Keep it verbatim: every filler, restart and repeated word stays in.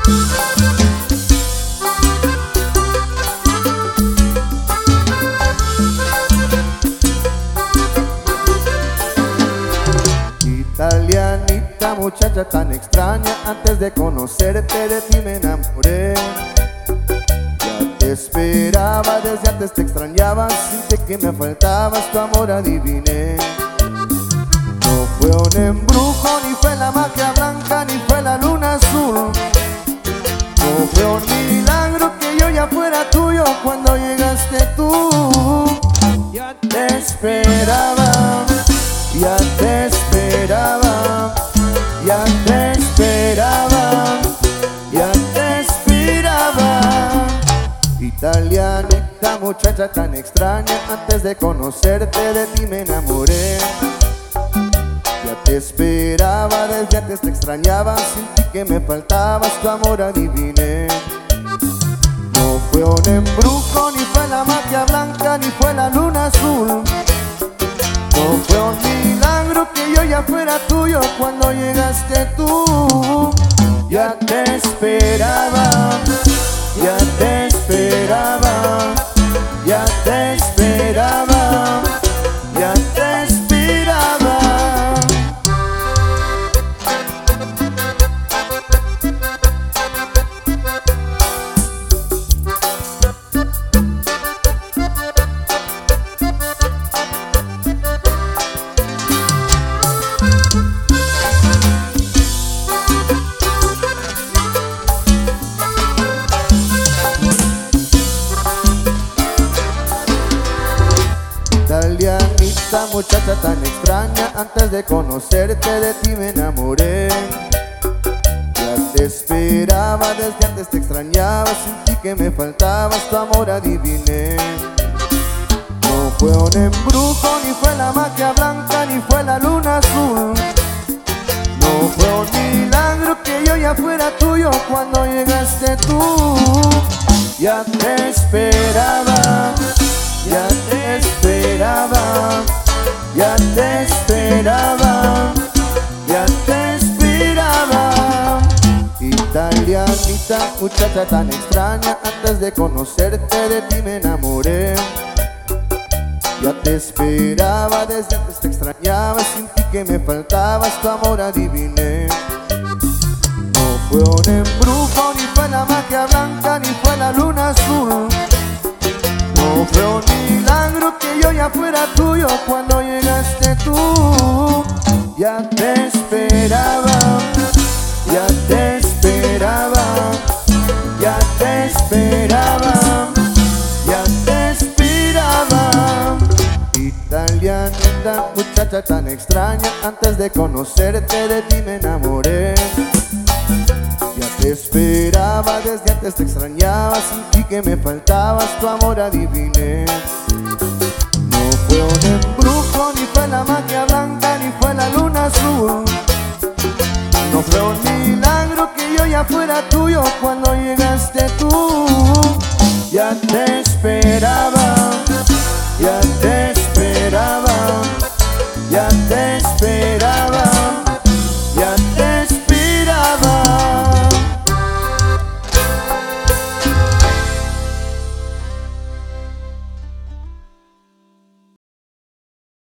Italianita, muchacha tan extraña, antes de conocerte de ti me enamoré. Ya te esperaba, desde antes te extrañaba, sentí que me faltabas, tu amor adiviné. No fue un embrujo, ni fue la magia blanca, ni fue la luna azul. No fue un milagro que yo ya fuera tuyo cuando llegaste tú. Ya te esperaba, ya te esperaba, ya te esperaba, ya te esperaba. Italianita, muchacha tan extraña, antes de conocerte de ti me enamoré. Ya te esperaba, desde antes te extrañaba, sentí que me faltabas, tu amor adiviné. No fue un embrujo, ni fue la magia blanca, ni fue la luna azul. No fue un milagro que yo ya fuera tuyo cuando llegaste tú. Ya te esperaba, ya te esperaba, ya te esperaba, ya te esperaba. Italianita, muchacha tan extraña, antes de conocerte de ti me enamoré. Ya te esperaba, desde antes te extrañaba, sentí que me faltabas, tu amor adiviné. No fue un embrujo, ni fue la magia blanca, ni fue la luna azul. No fue un milagro que yo ya fuera tuyo cuando llegaste tú. Ya te esperaba, ya te esperaba, ya te esperaba, ya te esperaba. Italianita, muchacha tan extraña, antes de conocerte de ti me enamoré. Ya te esperaba, desde antes te extrañaba, sentí que me faltabas, tu amor adiviné. No fue un embrujo, ni fue la magia blanca, ni fue la luna azul. No fue un milagro que yo ya fuera tuyo cuando llegaste tú. Ya te esperaba, ya te esperaba, ya te esperaba, ya te esperaba. Italianita, muchacha tan extraña, antes de conocerte de ti me enamoré. Ya te esperaba, desde antes te extrañaba, sentí que me faltabas, tu amor adiviné. No fue un embrujo, ni fue la magia blanca, ni fue la luna azul. No fue un milagro que yo ya fuera tuyo cuando llegaste tú. Ya te esperaba, ya te